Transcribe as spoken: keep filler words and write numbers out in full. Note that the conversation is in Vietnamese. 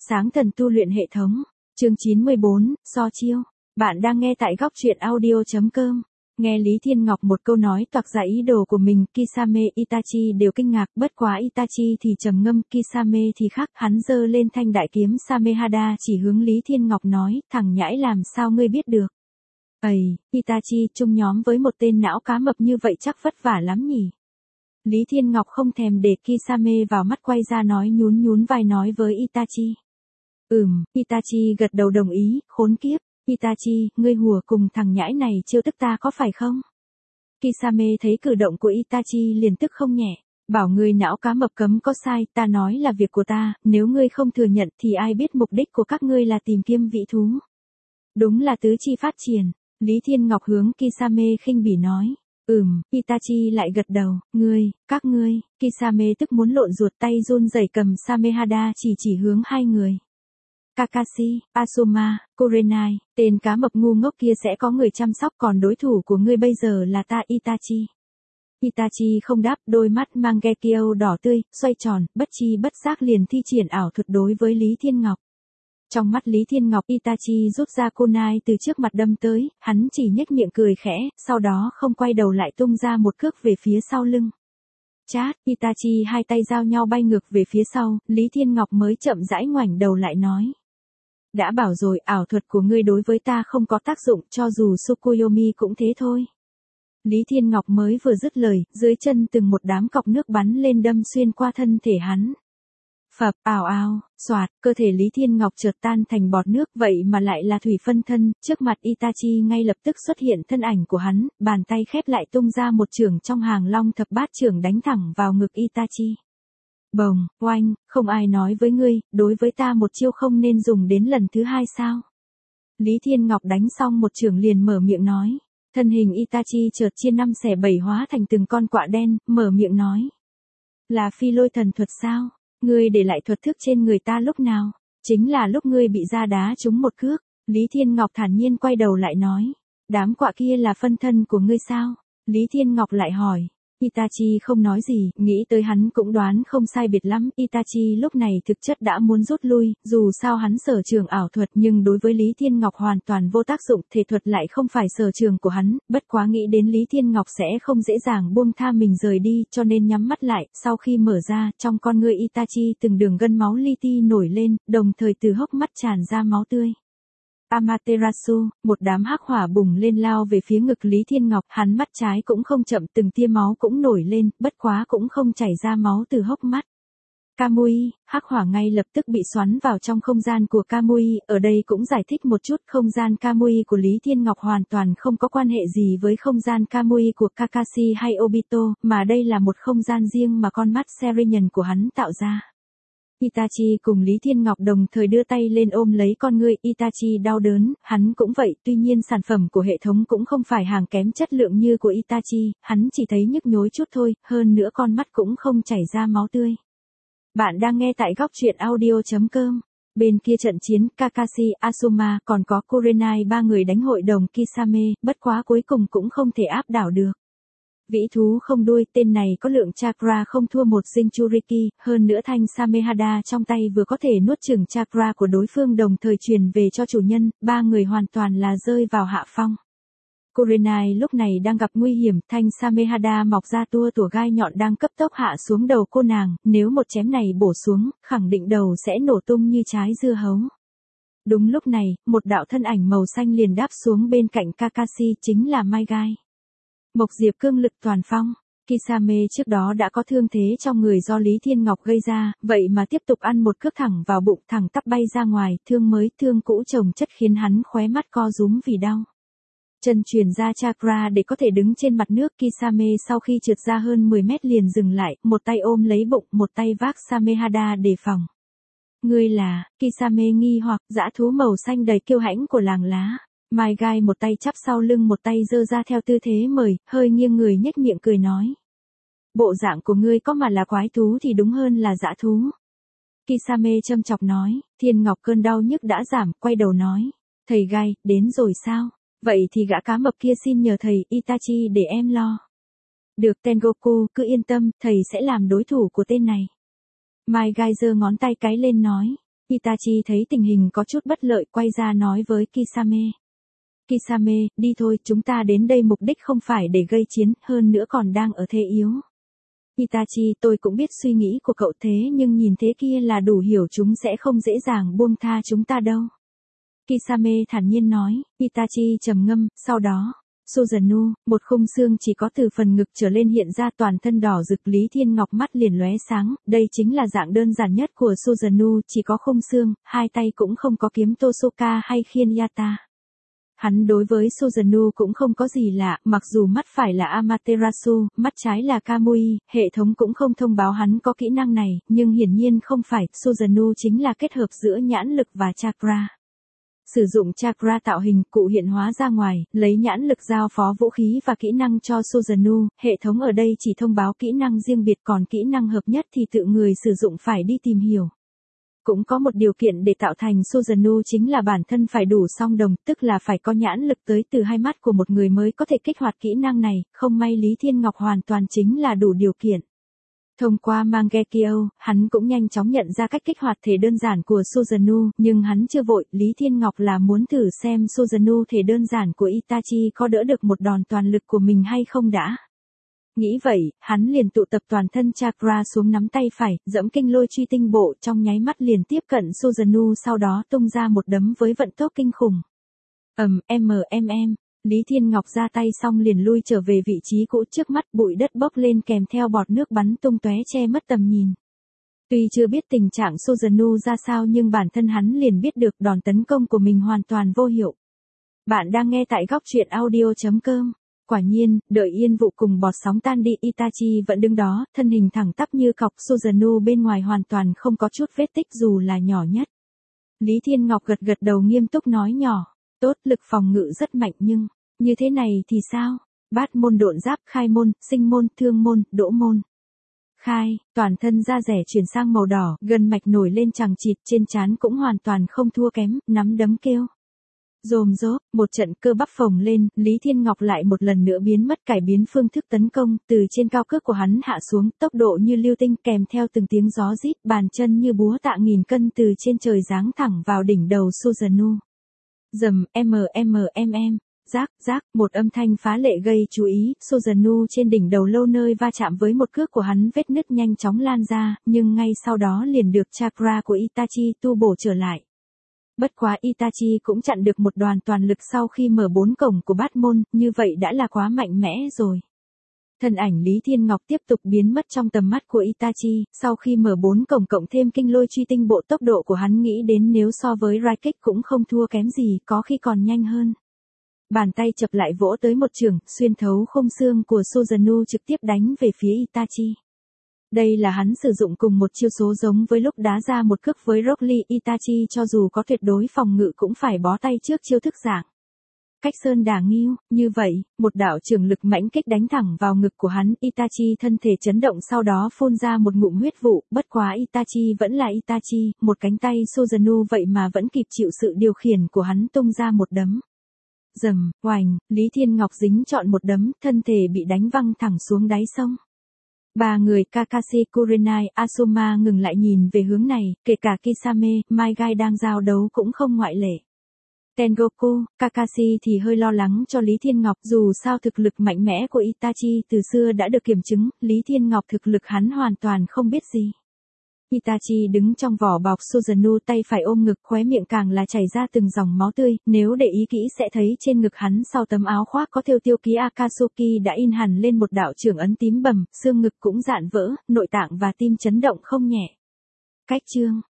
Sáng thần tu luyện hệ thống. Chương chín mươi bốn, so chiêu. Bạn đang nghe tại góc truyện audio chấm com. Nghe Lý Thiên Ngọc một câu nói toạc ra ý đồ của mình, Kisame Itachi đều kinh ngạc, bất quá Itachi thì trầm ngâm, Kisame thì khác, hắn giơ lên thanh đại kiếm Samehada chỉ hướng Lý Thiên Ngọc nói, thằng nhãi làm sao ngươi biết được. Ầy, Itachi chung nhóm với một tên não cá mập như vậy chắc vất vả lắm nhỉ. Lý Thiên Ngọc không thèm để Kisame vào mắt, quay ra nói nhún nhún vai nói với Itachi. Ừm, Itachi gật đầu đồng ý, khốn kiếp. Itachi, ngươi hùa cùng thằng nhãi này chiêu tức ta có phải không? Kisame thấy cử động của Itachi liền tức không nhẹ. Bảo ngươi não cá mập cấm có sai, ta nói là việc của ta, nếu ngươi không thừa nhận thì ai biết mục đích của các ngươi là tìm kiếm vị thú. Đúng là tứ chi phát triển. Lý Thiên Ngọc hướng Kisame khinh bỉ nói. Ừm, Itachi lại gật đầu, ngươi, các ngươi, Kisame tức muốn lộn ruột, tay run rẩy cầm Samehada chỉ chỉ hướng hai người. Kakashi, Asuma, Kurenai, tên cá mập ngu ngốc kia sẽ có người chăm sóc, còn đối thủ của ngươi bây giờ là ta Itachi. Itachi không đáp, đôi mắt Mangekyo đỏ tươi, xoay tròn, bất chi bất giác liền thi triển ảo thuật đối với Lý Thiên Ngọc. Trong mắt Lý Thiên Ngọc, Itachi rút ra kunai từ trước mặt đâm tới, hắn chỉ nhếch miệng cười khẽ, sau đó không quay đầu lại tung ra một cước về phía sau lưng. Chát, Itachi hai tay giao nhau bay ngược về phía sau, Lý Thiên Ngọc mới chậm rãi ngoảnh đầu lại nói. Đã bảo rồi, ảo thuật của ngươi đối với ta không có tác dụng, cho dù Tsukuyomi cũng thế thôi. Lý Thiên Ngọc mới vừa dứt lời, dưới chân từng một đám cọc nước bắn lên đâm xuyên qua thân thể hắn. Phập, ào ào, xoạt, cơ thể Lý Thiên Ngọc chợt tan thành bọt nước, vậy mà lại là thủy phân thân, trước mặt Itachi ngay lập tức xuất hiện thân ảnh của hắn, bàn tay khép lại tung ra một chưởng trong hàng long thập bát chưởng đánh thẳng vào ngực Itachi. Bồng, oanh, không ai nói với ngươi, đối với ta một chiêu không nên dùng đến lần thứ hai sao? Lý Thiên Ngọc đánh xong một chưởng liền mở miệng nói, thân hình Itachi chợt chia năm xẻ bảy hóa thành từng con quạ đen, mở miệng nói. Là phi lôi thần thuật sao? Ngươi để lại thuật thức trên người ta lúc nào? Chính là lúc ngươi bị ra đá trúng một cước. Lý Thiên Ngọc thản nhiên quay đầu lại nói. Đám quạ kia là phân thân của ngươi sao? Lý Thiên Ngọc lại hỏi. Itachi không nói gì, nghĩ tới hắn cũng đoán không sai biệt lắm. Itachi lúc này thực chất đã muốn rút lui, dù sao hắn sở trường ảo thuật nhưng đối với Lý Thiên Ngọc hoàn toàn vô tác dụng, thể thuật lại không phải sở trường của hắn, bất quá nghĩ đến Lý Thiên Ngọc sẽ không dễ dàng buông tha mình rời đi, cho nên nhắm mắt lại, sau khi mở ra, trong con ngươi Itachi từng đường gân máu li ti nổi lên, đồng thời từ hốc mắt tràn ra máu tươi. Amaterasu, một đám hắc hỏa bùng lên lao về phía ngực Lý Thiên Ngọc, hắn mắt trái cũng không chậm, từng tia máu cũng nổi lên, bất quá cũng không chảy ra máu từ hốc mắt. Kamui, hắc hỏa ngay lập tức bị xoắn vào trong không gian của Kamui, ở đây cũng giải thích một chút, không gian Kamui của Lý Thiên Ngọc hoàn toàn không có quan hệ gì với không gian Kamui của Kakashi hay Obito, mà đây là một không gian riêng mà con mắt Serian của hắn tạo ra. Itachi cùng Lý Thiên Ngọc đồng thời đưa tay lên ôm lấy con ngươi, Itachi đau đớn, hắn cũng vậy, tuy nhiên sản phẩm của hệ thống cũng không phải hàng kém chất lượng như của Itachi, hắn chỉ thấy nhức nhối chút thôi, hơn nữa con mắt cũng không chảy ra máu tươi. Bạn đang nghe tại góc truyện audio chấm com. Bên kia trận chiến, Kakashi, Asuma, còn có Kurenai ba người đánh hội đồng Kisame, bất quá cuối cùng cũng không thể áp đảo được. Vĩ thú không đuôi, tên này có lượng chakra không thua một Jinchuriki, hơn nữa thanh Samehada trong tay vừa có thể nuốt chửng chakra của đối phương đồng thời truyền về cho chủ nhân, ba người hoàn toàn là rơi vào hạ phong. Kurenai lúc này đang gặp nguy hiểm, thanh Samehada mọc ra tua tủa gai nhọn đang cấp tốc hạ xuống đầu cô nàng, nếu một chém này bổ xuống, khẳng định đầu sẽ nổ tung như trái dưa hấu. Đúng lúc này, một đạo thân ảnh màu xanh liền đáp xuống bên cạnh Kakashi, chính là Mai Gai. Mộc Diệp cương lực toàn phong. Kisame trước đó đã có thương thế trong người do Lý Thiên Ngọc gây ra, vậy mà tiếp tục ăn một cước thẳng vào bụng, thẳng tắp bay ra ngoài, thương mới thương cũ chồng chất khiến hắn khóe mắt co rúm vì đau. Chân truyền ra chakra để có thể đứng trên mặt nước, Kisame sau khi trượt ra hơn mười mét liền dừng lại, một tay ôm lấy bụng, một tay vác Samehada đề phòng. Ngươi là, Kisame nghi hoặc, dã thú màu xanh đầy kiêu hãnh của làng lá. Mai Gai một tay chắp sau lưng một tay giơ ra theo tư thế mời, hơi nghiêng người nhếch miệng cười nói. Bộ dạng của ngươi có mà là quái thú thì đúng hơn là dã thú. Kisame châm chọc nói, Thiên Ngọc cơn đau nhức đã giảm, quay đầu nói. Thầy Gai, đến rồi sao? Vậy thì gã cá mập kia xin nhờ thầy Itachi để em lo. Được Tengoku, cứ yên tâm, thầy sẽ làm đối thủ của tên này. Mai Gai giơ ngón tay cái lên nói. Itachi thấy tình hình có chút bất lợi quay ra nói với Kisame. Kisame, đi thôi, chúng ta đến đây mục đích không phải để gây chiến, hơn nữa còn đang ở thế yếu. Itachi, tôi cũng biết suy nghĩ của cậu thế nhưng nhìn thế kia là đủ hiểu chúng sẽ không dễ dàng buông tha chúng ta đâu. Kisame thản nhiên nói. Itachi trầm ngâm, sau đó, Susanoo, một khung xương chỉ có từ phần ngực trở lên hiện ra toàn thân đỏ rực. Lý Thiên Ngọc mắt liền lóe sáng, đây chính là dạng đơn giản nhất của Susanoo, chỉ có khung xương, hai tay cũng không có kiếm Tosoka hay khiên Yata. Hắn đối với Susanoo cũng không có gì lạ, mặc dù mắt phải là Amaterasu, mắt trái là Kamui, hệ thống cũng không thông báo hắn có kỹ năng này, nhưng hiển nhiên không phải, Susanoo chính là kết hợp giữa nhãn lực và chakra. Sử dụng chakra tạo hình cụ hiện hóa ra ngoài, lấy nhãn lực giao phó vũ khí và kỹ năng cho Susanoo, hệ thống ở đây chỉ thông báo kỹ năng riêng biệt còn kỹ năng hợp nhất thì tự người sử dụng phải đi tìm hiểu. Cũng có một điều kiện để tạo thành Susanoo chính là bản thân phải đủ song đồng, tức là phải có nhãn lực tới từ hai mắt của một người mới có thể kích hoạt kỹ năng này, không may Lý Thiên Ngọc hoàn toàn chính là đủ điều kiện. Thông qua Mangekyo, hắn cũng nhanh chóng nhận ra cách kích hoạt thể đơn giản của Susanoo, nhưng hắn chưa vội, Lý Thiên Ngọc là muốn thử xem Susanoo thể đơn giản của Itachi có đỡ được một đòn toàn lực của mình hay không đã. Nghĩ vậy, hắn liền tụ tập toàn thân chakra xuống nắm tay phải, dẫm kinh lôi truy tinh bộ trong nháy mắt liền tiếp cận Susanoo sau đó tung ra một đấm với vận tốc kinh khủng. ầm mmm, Lý Thiên Ngọc ra tay xong liền lui trở về vị trí cũ trước mắt bụi đất bốc lên kèm theo bọt nước bắn tung tóe che mất tầm nhìn. Tuy chưa biết tình trạng Susanoo ra sao nhưng bản thân hắn liền biết được đòn tấn công của mình hoàn toàn vô hiệu. Bạn đang nghe tại góc truyện audio chấm com. Quả nhiên, đợi yên vụ cùng bọt sóng tan đi Itachi vẫn đứng đó, thân hình thẳng tắp như cọc. Susanoo bên ngoài hoàn toàn không có chút vết tích dù là nhỏ nhất. Lý Thiên Ngọc gật gật đầu nghiêm túc nói nhỏ, tốt, lực phòng ngự rất mạnh nhưng, như thế này thì sao? Bát môn độn giáp, khai môn, sinh môn, thương môn, đỗ môn. Khai, toàn thân da rẻ chuyển sang màu đỏ, gân mạch nổi lên chằng chịt, trên trán cũng hoàn toàn không thua kém, nắm đấm kêu. Rồm rốp, một trận cơ bắp phồng lên, Lý Thiên Ngọc lại một lần nữa biến mất cải biến phương thức tấn công, từ trên cao cước của hắn hạ xuống, tốc độ như lưu tinh kèm theo từng tiếng gió rít, bàn chân như búa tạ nghìn cân từ trên trời giáng thẳng vào đỉnh đầu Susanoo. Dầm, mmmmm, rác, rác, một âm thanh phá lệ gây chú ý, Susanoo trên đỉnh đầu lâu nơi va chạm với một cước của hắn vết nứt nhanh chóng lan ra, nhưng ngay sau đó liền được chakra của Itachi tu bổ trở lại. Bất quá Itachi cũng chặn được một đoàn toàn lực sau khi mở bốn cổng của bát môn, như vậy đã là quá mạnh mẽ rồi. Thân ảnh Lý Thiên Ngọc tiếp tục biến mất trong tầm mắt của Itachi, sau khi mở bốn cổng cộng thêm kinh lôi truy tinh bộ tốc độ của hắn nghĩ đến nếu so với Raikik cũng không thua kém gì, có khi còn nhanh hơn. Bàn tay chập lại vỗ tới một chưởng, xuyên thấu khung xương của Susanoo trực tiếp đánh về phía Itachi. Đây là hắn sử dụng cùng một chiêu số giống với lúc đá ra một cước với Rock Lee. Itachi cho dù có tuyệt đối phòng ngự cũng phải bó tay trước chiêu thức dạng. Cách sơn đả nghiêu, như vậy, một đạo trường lực mãnh kích đánh thẳng vào ngực của hắn, Itachi thân thể chấn động sau đó phun ra một ngụm huyết vụ, bất quá Itachi vẫn là Itachi, một cánh tay Susanoo vậy mà vẫn kịp chịu sự điều khiển của hắn tung ra một đấm. Dầm, oành, Lý Thiên Ngọc dính trọn một đấm, thân thể bị đánh văng thẳng xuống đáy sông. Ba người Kakashi Kurenai, Asuma ngừng lại nhìn về hướng này, kể cả Kisame, Mai Gai đang giao đấu cũng không ngoại lệ. Tengoku, Kakashi thì hơi lo lắng cho Lý Thiên Ngọc, dù sao thực lực mạnh mẽ của Itachi từ xưa đã được kiểm chứng, Lý Thiên Ngọc thực lực hắn hoàn toàn không biết gì. Itachi đứng trong vỏ bọc Susanoo tay phải ôm ngực khóe miệng càng là chảy ra từng dòng máu tươi, nếu để ý kỹ sẽ thấy trên ngực hắn sau tấm áo khoác có thêu tiêu ký Akatsuki đã in hẳn lên một đạo trưởng ấn tím bầm, xương ngực cũng rạn vỡ, nội tạng và tim chấn động không nhẹ. Cách chương,